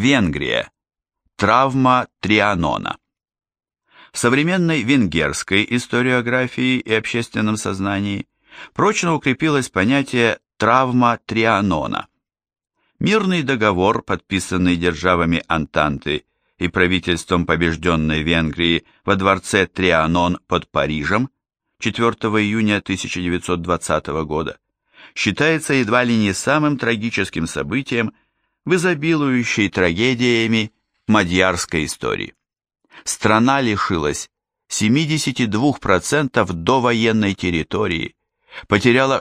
Венгрия. Травма Трианона. В современной венгерской историографии и общественном сознании прочно укрепилось понятие «травма Трианона». Мирный договор, подписанный державами Антанты и правительством побежденной Венгрии во дворце Трианон под Парижем 4 июня 1920 года, считается едва ли не самым трагическим событием в изобилующей трагедиями мадьярской истории. Страна лишилась 72% довоенной территории, потеряла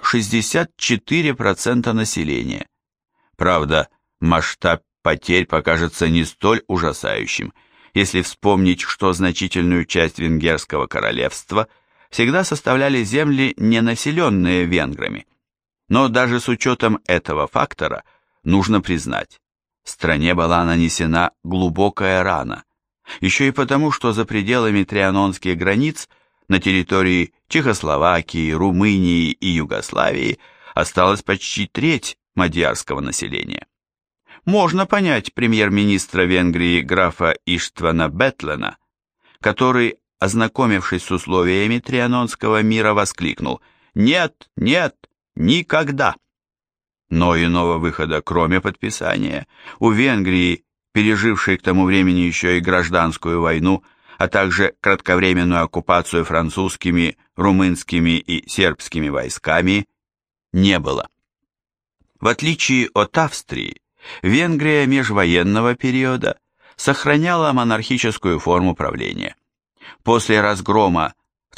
64% населения. Правда, масштаб потерь покажется не столь ужасающим, если вспомнить, что значительную часть Венгерского королевства всегда составляли земли, не населенные венграми. Но даже с учетом этого фактора, нужно признать, стране была нанесена глубокая рана, еще и потому, что за пределами трианонских границ на территории Чехословакии, Румынии и Югославии осталась почти треть мадьярского населения. Можно понять премьер-министра Венгрии графа Иштвана Бетлена, который, ознакомившись с условиями Трианонского мира, воскликнул: «Нет, нет, никогда!» Но иного выхода, кроме подписания, у Венгрии, пережившей к тому времени еще и гражданскую войну, а также кратковременную оккупацию французскими, румынскими и сербскими войсками, не было. В отличие от Австрии, Венгрия межвоенного периода сохраняла монархическую форму правления. После разгрома в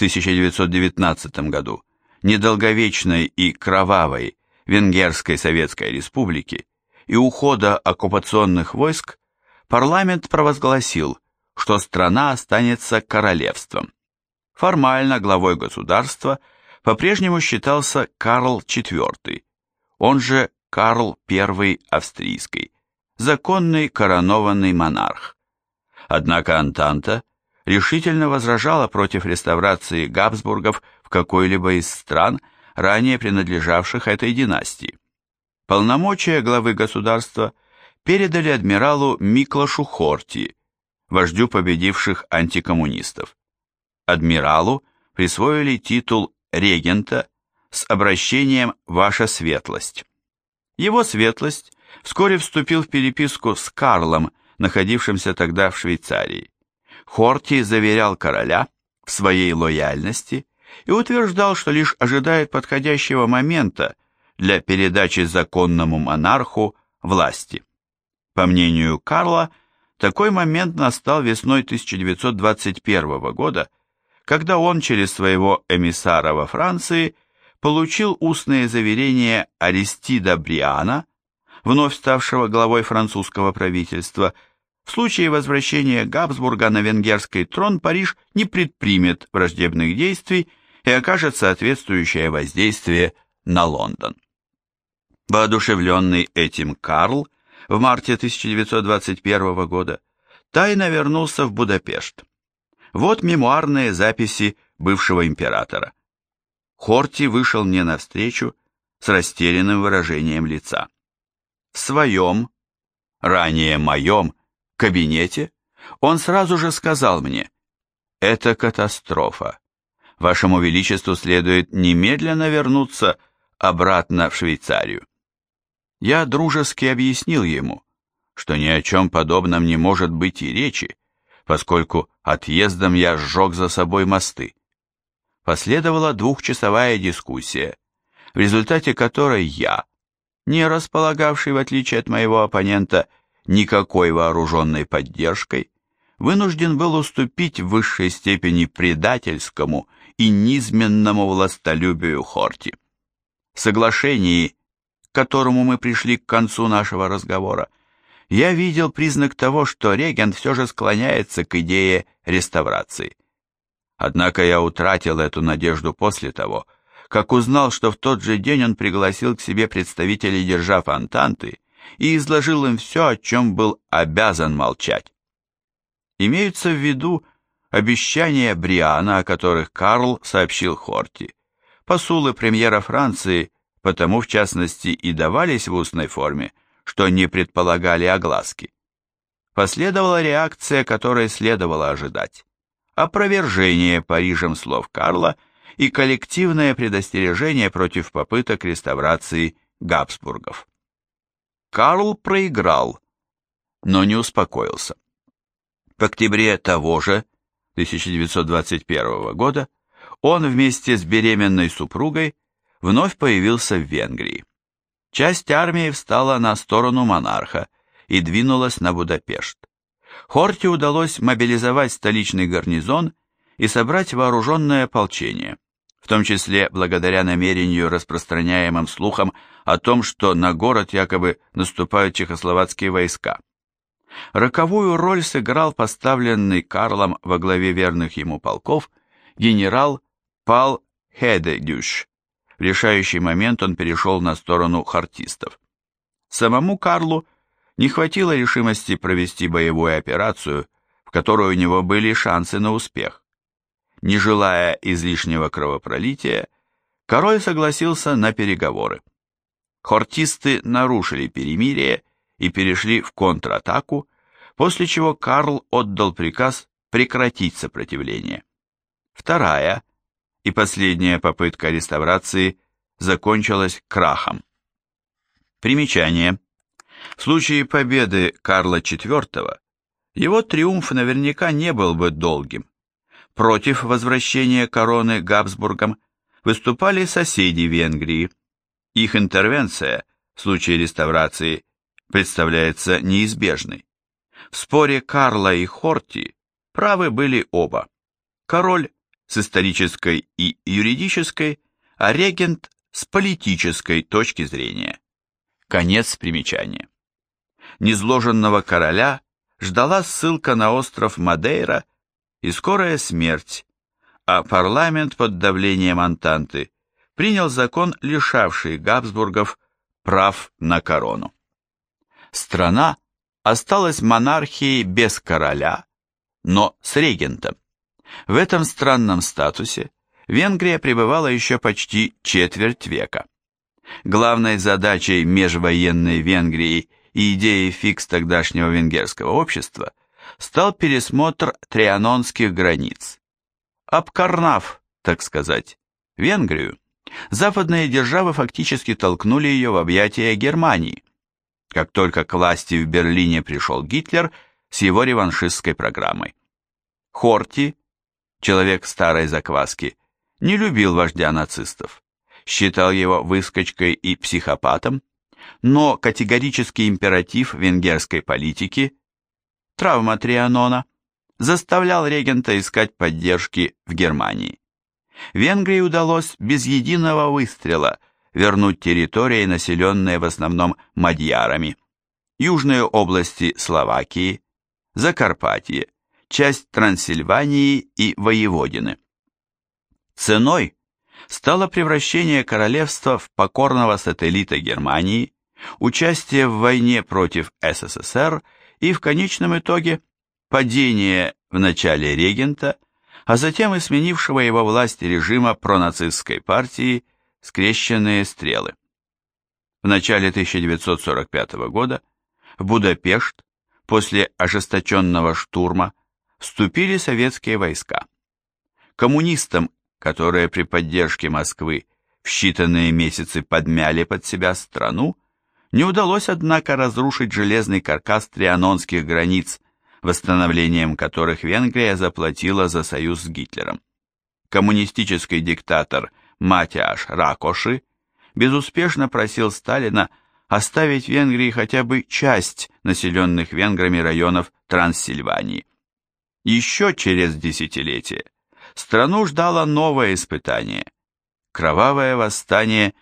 1919 году недолговечной и кровавой Венгерской Советской Республики и ухода оккупационных войск, парламент провозгласил, что страна останется королевством. Формально главой государства по-прежнему считался Карл IV, он же Карл I Австрийский, законный коронованный монарх. Однако Антанта решительно возражала против реставрации Габсбургов в какой-либо из стран, ранее принадлежавших этой династии. Полномочия главы государства передали адмиралу Миклошу Хорти, вождю победивших антикоммунистов. Адмиралу присвоили титул регента с обращением «Ваша светлость». Его светлость вскоре вступил в переписку с Карлом, находившимся тогда в Швейцарии. Хорти заверял короля в своей лояльности и утверждал, что лишь ожидает подходящего момента для передачи законному монарху власти. По мнению Карла, такой момент настал весной 1921 года, когда он через своего эмиссара во Франции получил устные заверения Аристида Бриана, вновь ставшего главой французского правительства: в случае возвращения Габсбурга на венгерский трон Париж не предпримет враждебных действий и окажет соответствующее воздействие на Лондон. Воодушевленный этим Карл в марте 1921 года тайно вернулся в Будапешт. Вот мемуарные записи бывшего императора. Хорти вышел мне навстречу с растерянным выражением лица. В своем, ранее моем, кабинете он сразу же сказал мне: «Это катастрофа. Вашему Величеству следует немедленно вернуться обратно в Швейцарию». Я дружески объяснил ему, что ни о чем подобном не может быть и речи, поскольку отъездом я сжег за собой мосты. Последовала двухчасовая дискуссия, в результате которой я, не располагавший, в отличие от моего оппонента, никакой вооруженной поддержкой, вынужден был уступить в высшей степени предательскому и низменному властолюбию Хорти. В соглашении, к которому мы пришли к концу нашего разговора, я видел признак того, что регент все же склоняется к идее реставрации. Однако я утратил эту надежду после того, как узнал, что в тот же день он пригласил к себе представителей держав Антанты и изложил им все, о чем был обязан молчать. Имеются в виду обещания Бриана, о которых Карл сообщил Хорти, посулы премьера Франции, потому в частности и давались в устной форме, что не предполагали огласки. последовала реакция, которой следовало ожидать. Опровержение Парижем слов Карла и коллективное предостережение против попыток реставрации Габсбургов. Карл проиграл, но не успокоился. В октябре того же 1921 года он вместе с беременной супругой вновь появился в Венгрии. Часть армии встала на сторону монарха и двинулась на Будапешт. Хорти удалось мобилизовать столичный гарнизон и собрать вооруженное ополчение, в том числе благодаря намерению, распространяемым слухам о том, что на город якобы наступают чехословацкие войска. Роковую роль сыграл поставленный Карлом во главе верных ему полков генерал Пал Хедегюш. В решающий момент он перешел на сторону хортистов. Самому Карлу не хватило решимости провести боевую операцию, в которой у него были шансы на успех. Не желая излишнего кровопролития, король согласился на переговоры. Хортисты нарушили перемирие и перешли в контратаку, после чего Карл отдал приказ прекратить сопротивление. Вторая и последняя попытка реставрации закончилась крахом. Примечание. В случае победы Карла IV его триумф наверняка не был бы долгим. Против возвращения короны Габсбургам выступали соседи Венгрии. Их интервенция в случае реставрации представляется неизбежной. В споре Карла и Хорти правы были оба. Король с исторической и юридической, а регент с политической точки зрения. Конец примечания. Низложенного короля ждала ссылка на остров Мадейра и скорая смерть, а парламент под давлением Антанты принял закон, лишавший Габсбургов прав на корону. Страна осталась монархией без короля, но с регентом. В этом странном статусе Венгрия пребывала еще почти четверть века. Главной задачей межвоенной Венгрии и идеей фикс тогдашнего венгерского общества стал пересмотр трианонских границ. Обкорнав, так сказать, Венгрию, западные державы фактически толкнули ее в объятия Германии, как только к власти в Берлине пришел Гитлер с его реваншистской программой. Хорти, человек старой закваски, не любил вождя нацистов, считал его выскочкой и психопатом, но категорический императив венгерской политики, травма Трианона, заставлял регента искать поддержки в Германии. Венгрии удалось без единого выстрела вернуть территории, населенные в основном мадьярами, южные области Словакии, Закарпатье, часть Трансильвании и Воеводины. Ценой стало превращение королевства в покорного сателлита Германии, участие в войне против СССР и в конечном итоге падение в начале регента, а затем и сменившего его власть режима пронацистской партии «Скрещенные стрелы». В начале 1945 года в Будапешт после ожесточенного штурма вступили советские войска. Коммунистам, которые при поддержке Москвы в считанные месяцы подмяли под себя страну, не удалось, однако, разрушить железный каркас трианонских границ, восстановлением которых Венгрия заплатила за союз с Гитлером. Коммунистический диктатор Матиаш Ракоши безуспешно просил Сталина оставить Венгрии хотя бы часть населенных венграми районов Трансильвании. Еще через десятилетие страну ждало новое испытание – кровавое восстание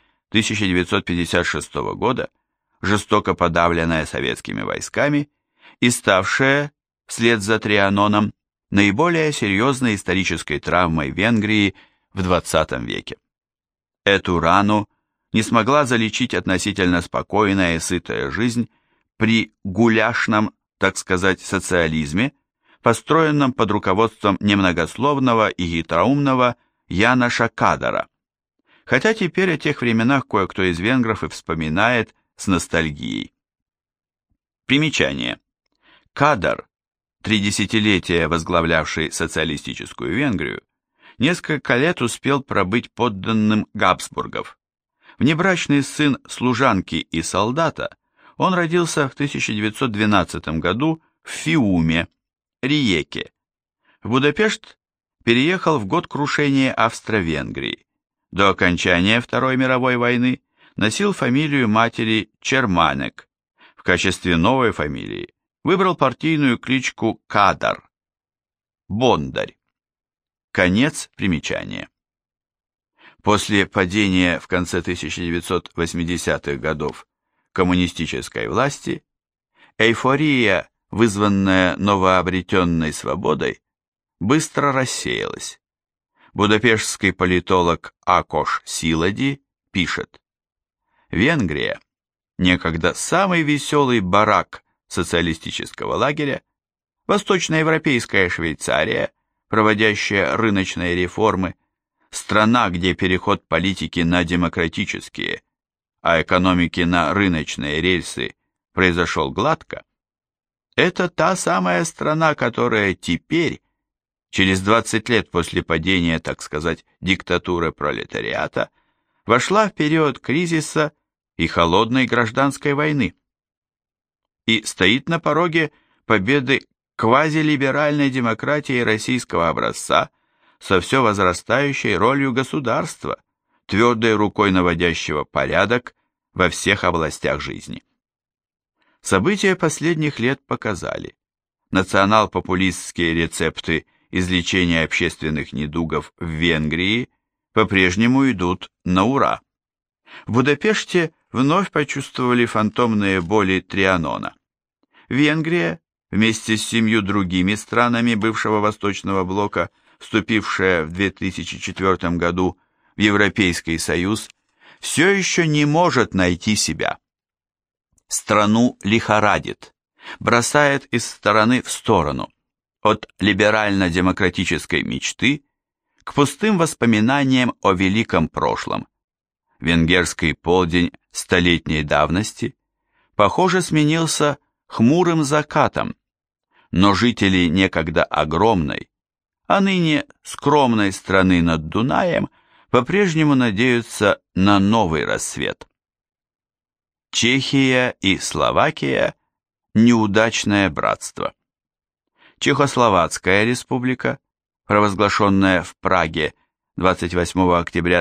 1956 года, жестоко подавленное советскими войсками и ставшее, вслед за Трианоном, наиболее серьезной исторической травмой Венгрии в XX веке. Эту рану не смогла залечить относительно спокойная и сытая жизнь при гуляшном, так сказать, социализме, построенном под руководством немногословного и хитроумного Яноша Кадара. Хотя теперь о тех временах кое-кто из венгров и вспоминает с ностальгией. Примечание. Кадар, 3 десятилетия возглавлявший социалистическую Венгрию, несколько лет успел пробыть подданным Габсбургов. Внебрачный сын служанки и солдата, он родился в 1912 году в Фиуме, Риеке. В Будапешт переехал в год крушения Австро-Венгрии. До окончания Второй мировой войны носил фамилию матери Черманек. В качестве новой фамилии выбрал партийную кличку Кадар. Бондарь. Конец примечания. После падения в конце 1980-х годов коммунистической власти, эйфория, вызванная новообретенной свободой, быстро рассеялась. Будапештский политолог Акош Силади пишет: Венгрия, некогда самый веселый барак социалистического лагеря, восточноевропейская Швейцария, проводящая рыночные реформы, страна, где переход политики на демократические, а экономики на рыночные рельсы произошел гладко, это та самая страна, которая теперь, через 20 лет после падения, так сказать, диктатуры пролетариата, вошла в период кризиса и холодной гражданской войны и стоит на пороге победы квазилиберальной демократии российского образца со все возрастающей ролью государства, твердой рукой наводящего порядок во всех областях жизни. События последних лет показали, национал-популистские рецепты излечения общественных недугов в Венгрии по-прежнему идут на ура. В Будапеште вновь почувствовали фантомные боли Трианона. Венгрия, вместе с 7 другими странами бывшего Восточного блока, вступившая в 2004 году в Европейский Союз, все еще не может найти себя. Страну лихорадит, бросает из стороны в сторону, от либерально-демократической мечты к пустым воспоминаниям о великом прошлом. Венгерский полдень столетней давности, похоже, сменился хмурым закатом, но жители некогда огромной, а ныне скромной страны над Дунаем по-прежнему надеются на новый рассвет. Чехия и Словакия – неудачное братство. Чехословацкая республика, провозглашенная в Праге 28 октября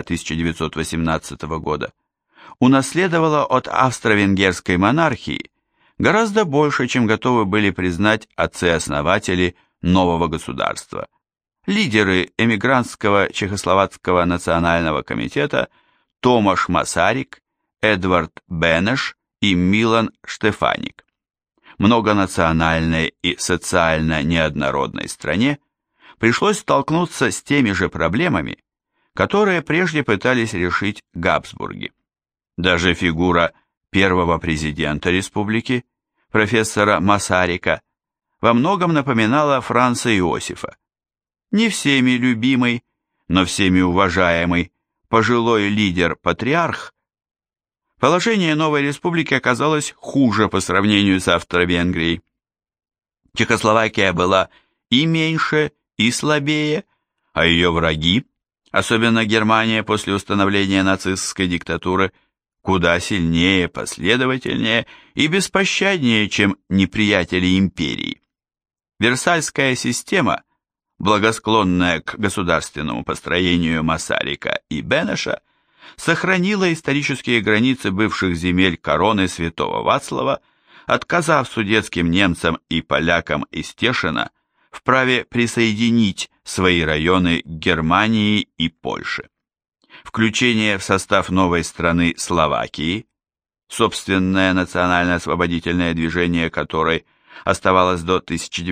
1918 года, унаследовала от австро-венгерской монархии гораздо больше, чем готовы были признать отцы-основатели нового государства, лидеры эмигрантского Чехословацкого национального комитета Томаш Масарик, Эдвард Бенеш и Милан Штефаник. Многонациональной и социально неоднородной стране пришлось столкнуться с теми же проблемами, которые прежде пытались решить Габсбурги. Даже фигура первого президента республики, профессора Масарика, во многом напоминала Франца Иосифа. Не всеми любимый, но всеми уважаемый, пожилой лидер-патриарх, положение новой республики оказалось хуже по сравнению с Австро-Венгрией. Чехословакия была и меньше, и слабее, а ее враги, особенно Германия после установления нацистской диктатуры, куда сильнее, последовательнее и беспощаднее, чем неприятели империи. Версальская система, благосклонная к государственному построению Масарика и Бенеша, сохранила исторические границы бывших земель короны святого Вацлава, отказав судетским немцам и полякам из Тешина в праве присоединить свои районы к Германии и Польше. Включение в состав новой страны Словакии, собственное национально-освободительное движение которой оставалось до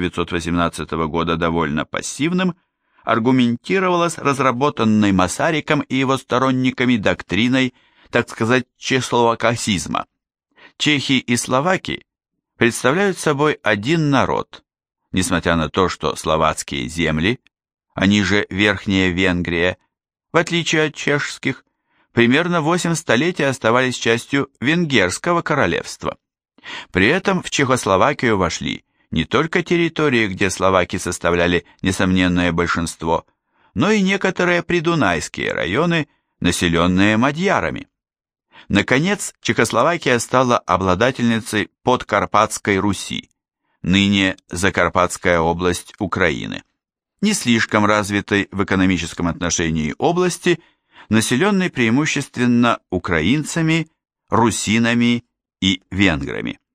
1918 года довольно пассивным, аргументировалось разработанной Масариком и его сторонниками доктриной, так сказать, чехословакизма. Чехи и словаки представляют собой один народ, несмотря на то, что словацкие земли, они же Верхняя Венгрия, в отличие от чешских, примерно 8 столетий оставались частью Венгерского королевства. При этом в Чехословакию вошли не только территории, где словаки составляли несомненное большинство, но и некоторые придунайские районы, населенные мадьярами. Наконец, Чехословакия стала обладательницей Подкарпатской Руси, ныне Закарпатская область Украины, не слишком развитой в экономическом отношении области, населенной преимущественно украинцами, русинами и венграми.